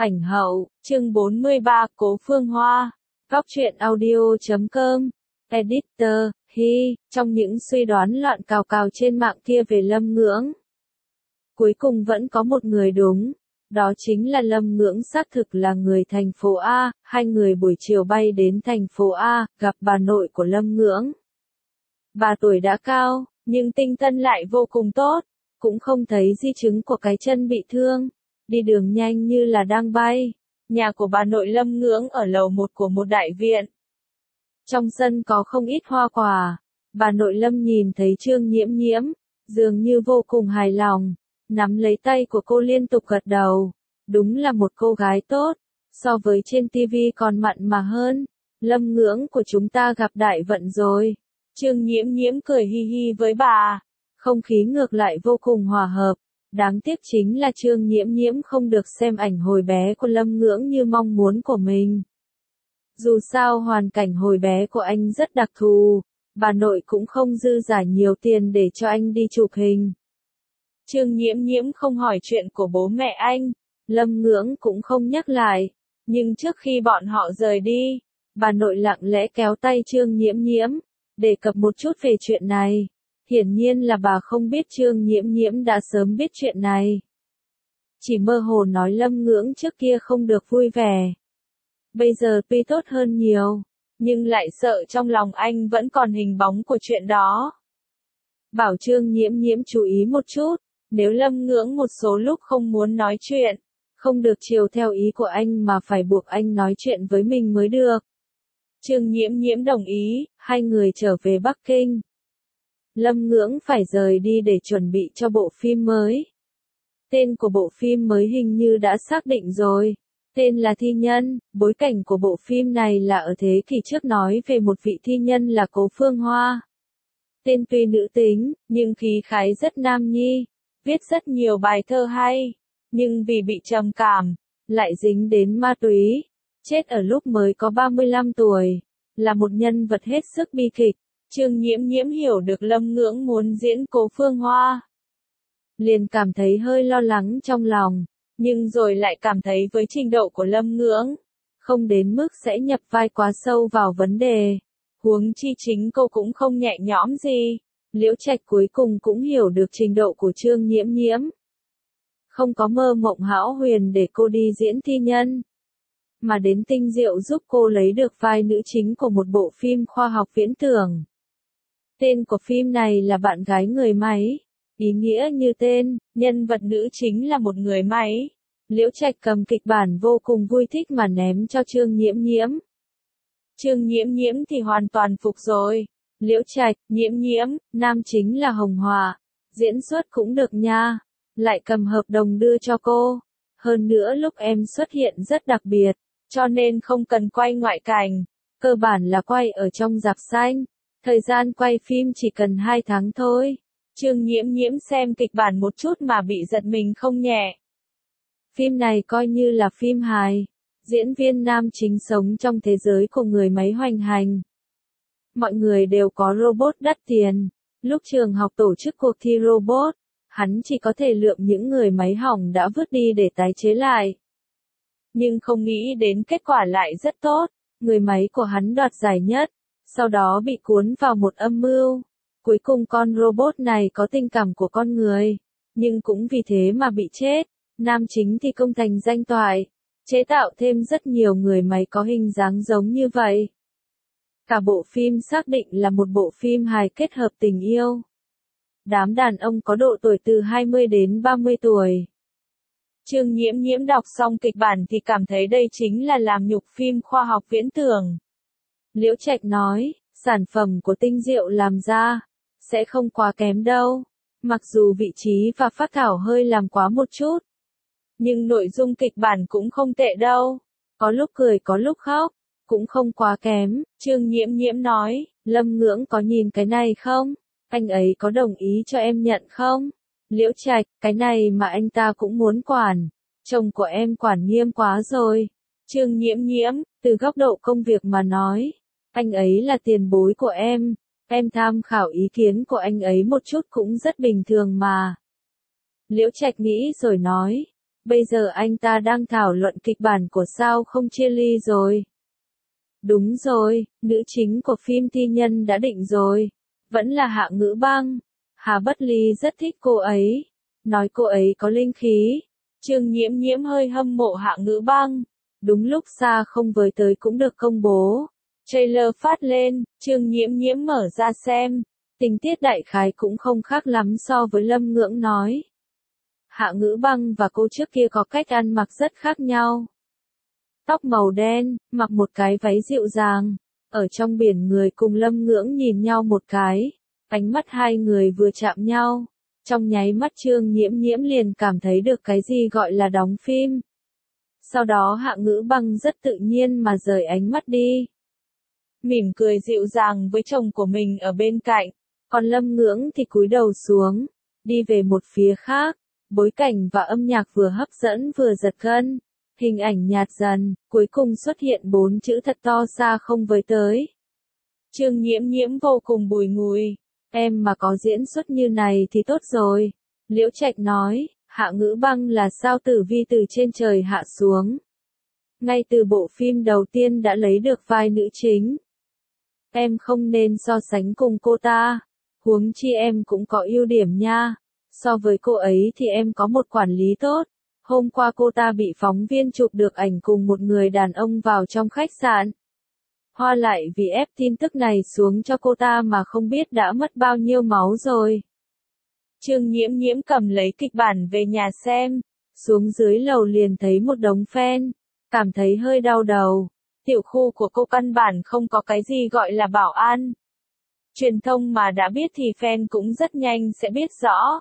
Ảnh hậu, chương 43, Cố Phương Hoa. Góc truyện audio.com. Editor, trong những suy đoán loạn cào cào trên mạng kia về Lâm Ngưỡng. Cuối cùng vẫn có một người đúng. Đó chính là Lâm Ngưỡng xác thực là người thành phố A. Hai người buổi chiều bay đến thành phố A, gặp bà nội của Lâm Ngưỡng. Bà tuổi đã cao, nhưng tinh thần lại vô cùng tốt. Cũng không thấy di chứng của cái chân bị thương. Đi đường nhanh như là đang bay. Nhà của bà nội Lâm Ngưỡng ở lầu 1 của một đại viện. Trong sân có không ít hoa quả. Bà nội Lâm nhìn thấy Trương Nhiễm Nhiễm, dường như vô cùng hài lòng, nắm lấy tay của cô liên tục gật đầu. Đúng là một cô gái tốt, so với trên tivi còn mặn mà hơn. Lâm Ngưỡng của chúng ta gặp đại vận rồi. Trương Nhiễm Nhiễm cười hi hi với bà. Không khí ngược lại vô cùng hòa hợp. Đáng tiếc chính là Trương Nhiễm Nhiễm không được xem ảnh hồi bé của Lâm Ngưỡng như mong muốn của mình. Dù sao hoàn cảnh hồi bé của anh rất đặc thù, bà nội cũng không dư giả nhiều tiền để cho anh đi chụp hình. Trương Nhiễm Nhiễm không hỏi chuyện của bố mẹ anh, Lâm Ngưỡng cũng không nhắc lại, nhưng trước khi bọn họ rời đi, bà nội lặng lẽ kéo tay Trương Nhiễm Nhiễm, đề cập một chút về chuyện này. Hiển nhiên là bà không biết Trương Nhiễm Nhiễm đã sớm biết chuyện này. Chỉ mơ hồ nói Lâm Ngưỡng trước kia không được vui vẻ. Bây giờ tuy tốt hơn nhiều, nhưng lại sợ trong lòng anh vẫn còn hình bóng của chuyện đó. Bảo Trương Nhiễm Nhiễm chú ý một chút, nếu Lâm Ngưỡng một số lúc không muốn nói chuyện, không được chiều theo ý của anh mà phải buộc anh nói chuyện với mình mới được. Trương Nhiễm Nhiễm đồng ý, hai người trở về Bắc Kinh. Lâm Ngưỡng phải rời đi để chuẩn bị cho bộ phim mới. Tên của bộ phim mới hình như đã xác định rồi. Tên là Thi Nhân, bối cảnh của bộ phim này là ở thế kỷ trước nói về một vị thi nhân là Cố Phương Hoa. Tên tuy nữ tính, nhưng khí khái rất nam nhi, viết rất nhiều bài thơ hay, nhưng vì bị trầm cảm, lại dính đến ma túy, chết ở lúc mới có 35 tuổi, là một nhân vật hết sức bi kịch. Trương Nhiễm Nhiễm hiểu được Lâm Ngưỡng muốn diễn Cố Phương Hoa. Liền cảm thấy hơi lo lắng trong lòng, nhưng rồi lại cảm thấy với trình độ của Lâm Ngưỡng, không đến mức sẽ nhập vai quá sâu vào vấn đề. Huống chi chính cô cũng không nhẹ nhõm gì. Liễu Trạch cuối cùng cũng hiểu được trình độ của Trương Nhiễm Nhiễm. Không có mơ mộng hão huyền để cô đi diễn thi nhân, mà đến tinh diệu giúp cô lấy được vai nữ chính của một bộ phim khoa học viễn tưởng. Tên của phim này là Bạn Gái Người Máy. Ý nghĩa như tên, nhân vật nữ chính là một người máy. Liễu Trạch cầm kịch bản vô cùng vui thích mà ném cho Trương Nhiễm Nhiễm. Trương Nhiễm Nhiễm thì hoàn toàn phục rồi. Liễu Trạch, Nhiễm Nhiễm, nam chính là Hồng Hòa. Diễn xuất cũng được nha. Lại cầm hợp đồng đưa cho cô. Hơn nữa lúc em xuất hiện rất đặc biệt, cho nên không cần quay ngoại cảnh. Cơ bản là quay ở trong rạp xanh. Thời gian quay phim chỉ cần 2 tháng thôi. Trương Nhiễm Nhiễm xem kịch bản một chút mà bị giật mình không nhẹ. Phim này coi như là phim hài. Diễn viên nam chính sống trong thế giới của người máy hoành hành. Mọi người đều có robot đắt tiền. Lúc trường học tổ chức cuộc thi robot, hắn chỉ có thể lượm những người máy hỏng đã vứt đi để tái chế lại. Nhưng không nghĩ đến kết quả lại rất tốt. Người máy của hắn đoạt giải nhất, sau đó bị cuốn vào một âm mưu. Cuối cùng con robot này có tình cảm của con người, nhưng cũng vì thế mà bị chết. Nam chính thì công thành danh toại, chế tạo thêm rất nhiều người máy có hình dáng giống như vậy. Cả bộ phim xác định là một bộ phim hài kết hợp tình yêu. Đám đàn ông có độ tuổi từ 20 đến 30 tuổi. Trương Nhiễm Nhiễm đọc xong kịch bản thì cảm thấy đây chính là làm nhục phim khoa học viễn tưởng. Liễu Trạch nói, sản phẩm của Tinh Diệu làm ra sẽ không quá kém đâu. Mặc dù vị trí và phác thảo hơi làm quá một chút, nhưng nội dung kịch bản cũng không tệ đâu. Có lúc cười có lúc khóc, cũng không quá kém. Trương Nhiễm Nhiễm nói, Lâm Ngưỡng có nhìn cái này không? Anh ấy có đồng ý cho em nhận không? Liễu Trạch, cái này mà anh ta cũng muốn quản. Chồng của em quản nghiêm quá rồi. Trương Nhiễm Nhiễm, từ góc độ công việc mà nói, anh ấy là tiền bối của em tham khảo ý kiến của anh ấy một chút cũng rất bình thường mà. Liễu Trạch nghĩ rồi nói, Bây giờ anh ta đang thảo luận kịch bản của Sao Không Chia Ly rồi. Đúng rồi, nữ chính của phim Thi Nhân đã định rồi. Vẫn là Hạ Ngữ Băng. Hà Bất Ly rất thích cô ấy. Nói cô ấy có linh khí. Trương Nhiễm Nhiễm hơi hâm mộ Hạ Ngữ Băng. Đúng lúc Xa Không Với Tới cũng được công bố. Trailer phát lên, Trương Nhiễm Nhiễm mở ra xem. Tình tiết đại khái cũng không khác lắm so với Lâm Ngưỡng nói. Hạ Ngữ Băng và cô trước kia có cách ăn mặc rất khác nhau. Tóc màu đen, mặc một cái váy dịu dàng. Ở trong biển người cùng Lâm Ngưỡng nhìn nhau một cái. Ánh mắt hai người vừa chạm nhau. Trong nháy mắt Trương Nhiễm Nhiễm liền cảm thấy được cái gì gọi là đóng phim. Sau đó Hạ Ngữ Băng rất tự nhiên mà rời ánh mắt đi. Mỉm cười dịu dàng với chồng của mình ở bên cạnh. Còn Lâm Ngưỡng thì cúi đầu xuống. Đi về một phía khác. Bối cảnh và âm nhạc vừa hấp dẫn vừa giật gân. Hình ảnh nhạt dần, cuối cùng xuất hiện 4 chữ thật to Xa Không Với Tới. Trương Nhiễm Nhiễm vô cùng bùi ngùi. Em mà có diễn xuất như này thì tốt rồi. Liễu Trạch nói, Hạ Ngữ Băng là sao tử vi từ trên trời hạ xuống. Ngay từ bộ phim đầu tiên đã lấy được vai nữ chính. Em không nên so sánh cùng cô ta. Huống chi em cũng có ưu điểm nha. So với cô ấy thì em có một quản lý tốt. Hôm qua cô ta bị phóng viên chụp được ảnh cùng một người đàn ông vào trong khách sạn. Hoa lại vì ép tin tức này xuống cho cô ta mà không biết đã mất bao nhiêu máu rồi. Trương Nhiễm Nhiễm cầm lấy kịch bản về nhà xem. Xuống dưới lầu liền thấy một đống fan. Cảm thấy hơi đau đầu. Tiểu khu của cô căn bản không có cái gì gọi là bảo an. Truyền thông mà đã biết thì fan cũng rất nhanh sẽ biết rõ.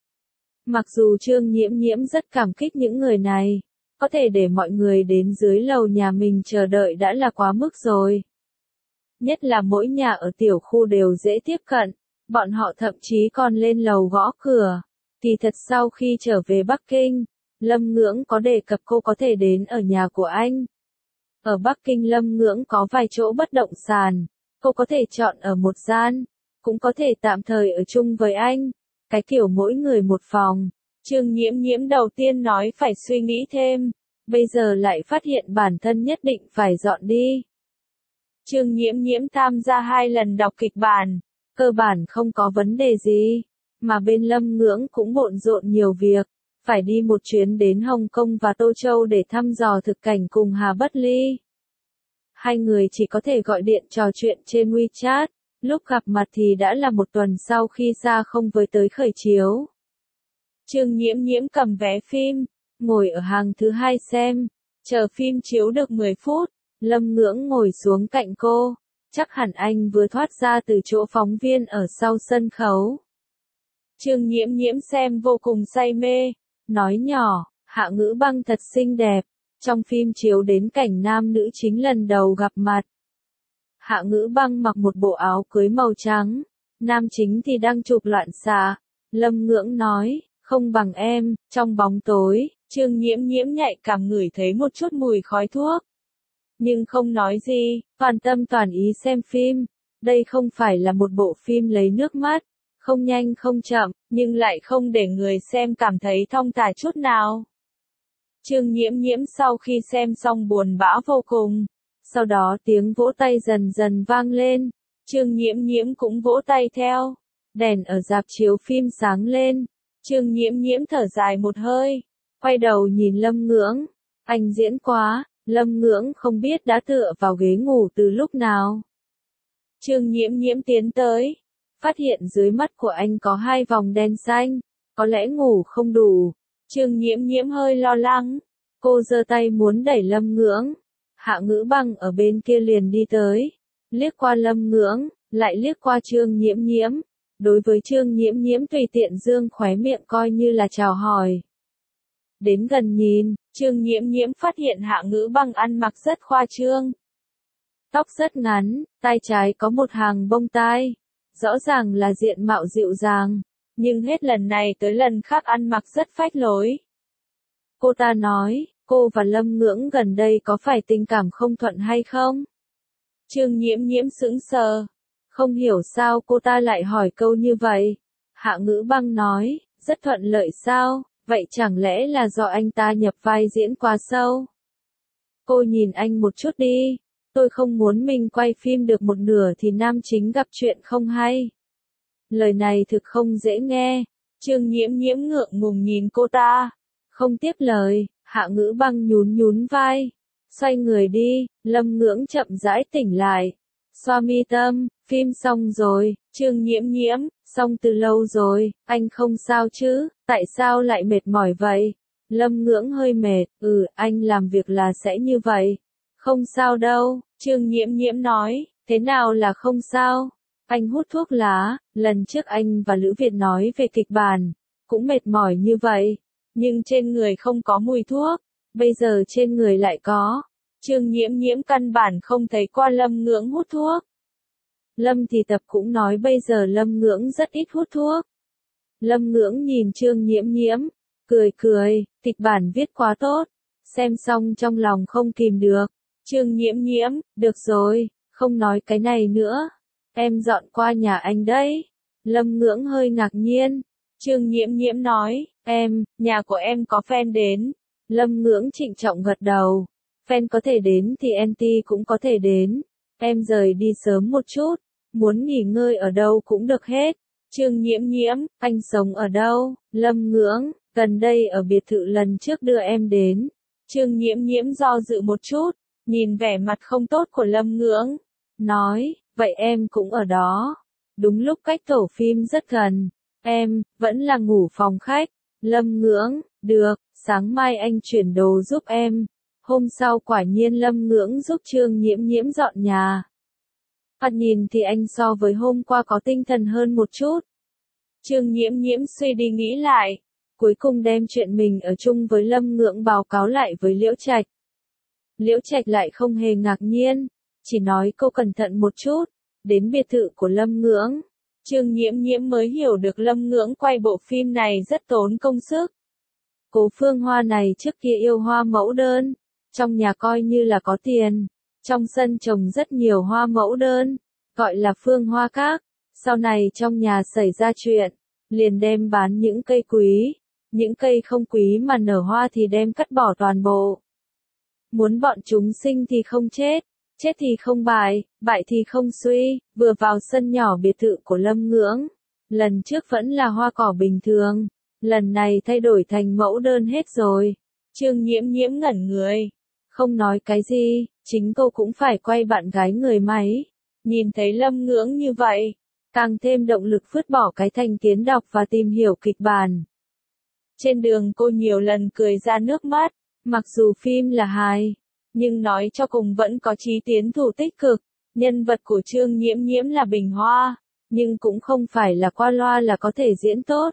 Mặc dù Trương Nhiễm Nhiễm rất cảm kích những người này, có thể để mọi người đến dưới lầu nhà mình chờ đợi đã là quá mức rồi. Nhất là mỗi nhà ở tiểu khu đều dễ tiếp cận, bọn họ thậm chí còn lên lầu gõ cửa. Kỳ thật sau khi trở về Bắc Kinh, Lâm Ngưỡng có đề cập cô có thể đến ở nhà của anh. Ở Bắc Kinh Lâm Ngưỡng có vài chỗ bất động sản, cô có thể chọn ở một gian, cũng có thể tạm thời ở chung với anh. Cái kiểu mỗi người một phòng. Trương Nhiễm Nhiễm đầu tiên nói phải suy nghĩ thêm, bây giờ lại phát hiện bản thân nhất định phải dọn đi. Trương Nhiễm Nhiễm tham gia 2 lần đọc kịch bản, cơ bản không có vấn đề gì, mà bên Lâm Ngưỡng cũng bộn rộn nhiều việc, phải đi một chuyến đến Hồng Kông và Tô Châu để thăm dò thực cảnh cùng Hà Bất Ly. Hai người chỉ có thể gọi điện trò chuyện trên WeChat. Lúc gặp mặt thì đã là một tuần sau khi Xa Không Với Tới khởi chiếu. Trương Nhiễm Nhiễm cầm vé phim, ngồi ở hàng thứ 2 xem, chờ phim chiếu được 10 phút, Lâm Ngưỡng ngồi xuống cạnh cô, chắc hẳn anh vừa thoát ra từ chỗ phóng viên ở sau sân khấu. Trương Nhiễm Nhiễm xem vô cùng say mê, nói nhỏ, Hạ Ngữ Băng thật xinh đẹp, trong phim chiếu đến cảnh nam nữ chính lần đầu gặp mặt. Hạ Ngữ Băng mặc một bộ áo cưới màu trắng, nam chính thì đang chụp loạn xạ. Lâm Ngưỡng nói, không bằng em, trong bóng tối, Trương Nhiễm Nhiễm nhạy cảm ngửi thấy một chút mùi khói thuốc. Nhưng không nói gì, toàn tâm toàn ý xem phim. Đây không phải là một bộ phim lấy nước mắt, không nhanh không chậm, nhưng lại không để người xem cảm thấy thong thả chút nào. Trương Nhiễm Nhiễm sau khi xem xong buồn bã vô cùng. Sau đó tiếng vỗ tay dần dần vang lên, Trương Nhiễm Nhiễm cũng vỗ tay theo. Đèn ở rạp chiếu phim sáng lên, Trương Nhiễm Nhiễm thở dài một hơi, quay đầu nhìn Lâm Ngưỡng, anh diễn quá, Lâm Ngưỡng không biết đã tựa vào ghế ngủ từ lúc nào. Trương Nhiễm Nhiễm tiến tới, phát hiện dưới mắt của anh có 2 vòng đen xanh, có lẽ ngủ không đủ. Trương Nhiễm Nhiễm hơi lo lắng, cô giơ tay muốn đẩy Lâm Ngưỡng. Hạ Ngữ Băng ở bên kia liền đi tới, liếc qua Lâm Ngưỡng, lại liếc qua Trương Nhiễm Nhiễm. Đối với Trương Nhiễm Nhiễm tùy tiện dương khóe miệng coi như là chào hỏi. Đến gần nhìn, Trương Nhiễm Nhiễm phát hiện Hạ Ngữ Băng ăn mặc rất khoa trương. Tóc rất ngắn, tai trái có một hàng bông tai, rõ ràng là diện mạo dịu dàng, nhưng hết lần này tới lần khác ăn mặc rất phách lối. Cô ta nói, cô và Lâm Ngưỡng gần đây có phải tình cảm không thuận hay không? Trương Nhiễm Nhiễm sững sờ, không hiểu sao cô ta lại hỏi câu như vậy. Hạ Ngữ Băng nói, rất thuận lợi sao, Vậy chẳng lẽ là do anh ta nhập vai diễn quá sâu? Cô nhìn anh một chút đi. Tôi không muốn mình quay phim được một nửa thì nam chính gặp chuyện không hay. Lời này thực không dễ nghe. Trương Nhiễm Nhiễm ngượng ngùng nhìn cô ta. Không tiếp lời, Hạ Ngữ Băng nhún nhún vai. Xoay người đi, Lâm Ngưỡng chậm rãi tỉnh lại. Xoa mi tâm, phim xong rồi, Trương Nhiễm Nhiễm, xong từ lâu rồi, anh không sao chứ, tại sao lại mệt mỏi vậy? Lâm Ngưỡng hơi mệt, anh làm việc là sẽ như vậy. Không sao đâu, Trương Nhiễm Nhiễm nói, thế nào là không sao? Anh hút thuốc lá, lần trước anh và Lữ Việt nói về kịch bản, cũng mệt mỏi như vậy, nhưng trên người không có mùi thuốc, bây giờ trên người lại có. Trương Nhiễm Nhiễm căn bản không thấy qua Lâm Ngưỡng hút thuốc. Lâm Thì Tập cũng nói bây giờ Lâm Ngưỡng rất ít hút thuốc. Lâm Ngưỡng nhìn Trương Nhiễm Nhiễm, cười cười, kịch bản viết quá tốt, xem xong trong lòng không kìm được. Trương Nhiễm Nhiễm, được rồi, không nói cái này nữa, em dọn qua nhà anh đấy. Lâm Ngưỡng hơi ngạc nhiên. Trương Nhiễm Nhiễm nói, nhà của em có fan đến. Lâm Ngưỡng trịnh trọng gật đầu. Fan có thể đến thì anti cũng có thể đến. Em rời đi sớm một chút, muốn nghỉ ngơi ở đâu cũng được hết. Trương Nhiễm Nhiễm, anh sống ở đâu? Lâm Ngưỡng, gần đây ở biệt thự lần trước đưa em đến. Trương Nhiễm Nhiễm do dự một chút, nhìn vẻ mặt không tốt của Lâm Ngưỡng, nói, vậy em cũng ở đó. Đúng lúc cách tổ phim rất gần, em vẫn là ngủ phòng khách. Lâm Ngưỡng, được, sáng mai anh chuyển đồ giúp em. Hôm sau quả nhiên Lâm Ngưỡng giúp Trương Nhiễm Nhiễm dọn nhà. Thoạt nhìn thì anh so với hôm qua có tinh thần hơn một chút. Trương Nhiễm Nhiễm suy đi nghĩ lại, cuối cùng đem chuyện mình ở chung với Lâm Ngưỡng báo cáo lại với Liễu Trạch. Liễu Trạch lại không hề ngạc nhiên, chỉ nói cô cẩn thận một chút. Đến biệt thự của Lâm Ngưỡng, Trương Nhiễm Nhiễm mới hiểu được Lâm Ngưỡng quay bộ phim này rất tốn công sức. Cố Phương Hoa này trước kia yêu hoa mẫu đơn, trong nhà coi như là có tiền, trong sân trồng rất nhiều hoa mẫu đơn, gọi là Phương Hoa Các. Sau này trong nhà xảy ra chuyện, liền đem bán những cây quý, những cây không quý mà nở hoa thì đem cắt bỏ toàn bộ. Muốn bọn chúng sinh thì không chết, chết thì không bại, bại thì không suy. Vừa vào sân nhỏ biệt thự của Lâm Ngưỡng, lần trước vẫn là hoa cỏ bình thường, lần này thay đổi thành mẫu đơn hết rồi. Trương Nhiễm Nhiễm ngẩn người, không nói cái gì, chính cô cũng phải quay bạn gái người máy. Nhìn thấy Lâm Ngưỡng như vậy, càng thêm động lực vứt bỏ cái thành kiến đọc và tìm hiểu kịch bản. Trên đường cô nhiều lần cười ra nước mắt, mặc dù phim là hài, nhưng nói cho cùng vẫn có chí tiến thủ tích cực. Nhân vật của Trương Nhiễm Nhiễm là Bình Hoa, nhưng cũng không phải là qua loa là có thể diễn tốt.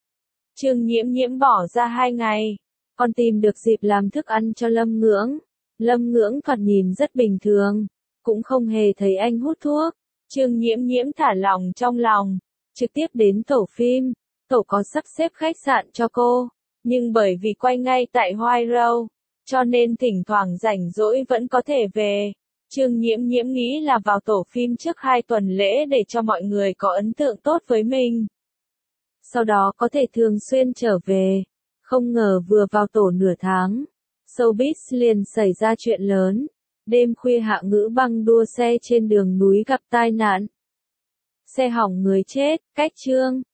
Trương Nhiễm Nhiễm bỏ ra 2 ngày, còn tìm được dịp làm thức ăn cho Lâm Ngưỡng. Lâm Ngưỡng thoạt nhìn rất bình thường, cũng không hề thấy anh hút thuốc. Trương Nhiễm Nhiễm thả lỏng trong lòng, trực tiếp đến tổ phim. Tổ có sắp xếp khách sạn cho cô, nhưng bởi vì quay ngay tại White Road, cho nên thỉnh thoảng rảnh rỗi vẫn có thể về. Trương Nhiễm Nhiễm nghĩ là vào tổ phim trước 2 tuần lễ để cho mọi người có ấn tượng tốt với mình. Sau đó có thể thường xuyên trở về. Không ngờ vừa vào tổ nửa tháng, showbiz liền xảy ra chuyện lớn. Đêm khuya Hạ Ngữ Băng đua xe trên đường núi gặp tai nạn. Xe hỏng người chết, cách Trương